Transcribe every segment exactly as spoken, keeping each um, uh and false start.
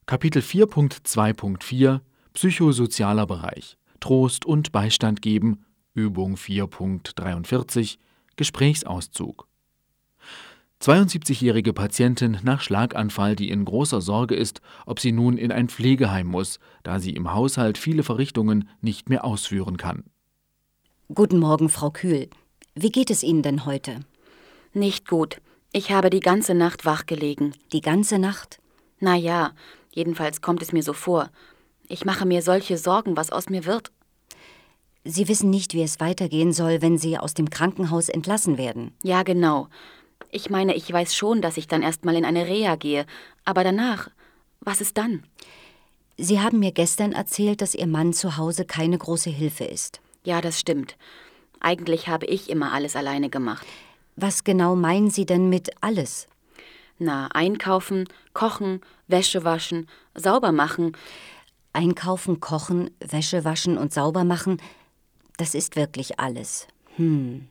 Kapitel vier Punkt zwei Punkt vier Psychosozialer Bereich Trost und Beistand geben Übung vier Punkt dreiundvierzig Gesprächsauszug. zweiundsiebzigjährige Patientin nach Schlaganfall, die in großer Sorge ist, ob sie nun in ein Pflegeheim muss, da sie im Haushalt viele Verrichtungen nicht mehr ausführen kann. Guten Morgen, Frau Kühl. Wie geht es Ihnen denn heute? Nicht gut. Ich habe die ganze Nacht wach gelegen. Die ganze Nacht? Na ja, jedenfalls kommt es mir so vor. Ich mache mir solche Sorgen, was aus mir wird. Sie wissen nicht, wie es weitergehen soll, wenn Sie aus dem Krankenhaus entlassen werden. Ja, genau. Ich meine, ich weiß schon, dass ich dann erstmal in eine Reha gehe. Aber danach, was ist dann? Sie haben mir gestern erzählt, dass Ihr Mann zu Hause keine große Hilfe ist. Ja, das stimmt. Eigentlich habe ich immer alles alleine gemacht. Was genau meinen Sie denn mit alles? Na, einkaufen, kochen, Wäsche waschen, sauber machen. Einkaufen, kochen, Wäsche waschen und sauber machen, das ist wirklich alles. Hm.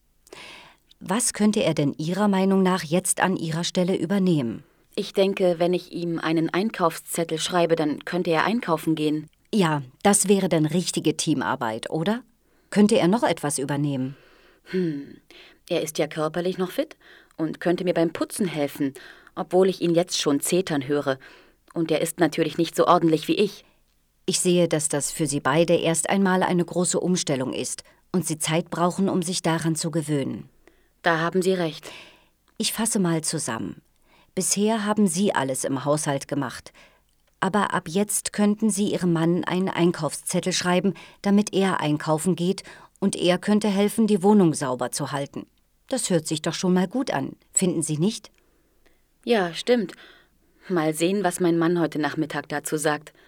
Was könnte er denn Ihrer Meinung nach jetzt an Ihrer Stelle übernehmen? Ich denke, wenn ich ihm einen Einkaufszettel schreibe, dann könnte er einkaufen gehen. Ja, das wäre dann richtige Teamarbeit, oder? Könnte er noch etwas übernehmen? Hm, er ist ja körperlich noch fit und könnte mir beim Putzen helfen, obwohl ich ihn jetzt schon zetern höre. Und er ist natürlich nicht so ordentlich wie ich. Ich sehe, dass das für Sie beide erst einmal eine große Umstellung ist und Sie Zeit brauchen, um sich daran zu gewöhnen. Da haben Sie recht. Ich fasse mal zusammen. Bisher haben Sie alles im Haushalt gemacht. Aber ab jetzt könnten Sie Ihrem Mann einen Einkaufszettel schreiben, damit er einkaufen geht und er könnte helfen, die Wohnung sauber zu halten. Das hört sich doch schon mal gut an, finden Sie nicht? Ja, stimmt. Mal sehen, was mein Mann heute Nachmittag dazu sagt.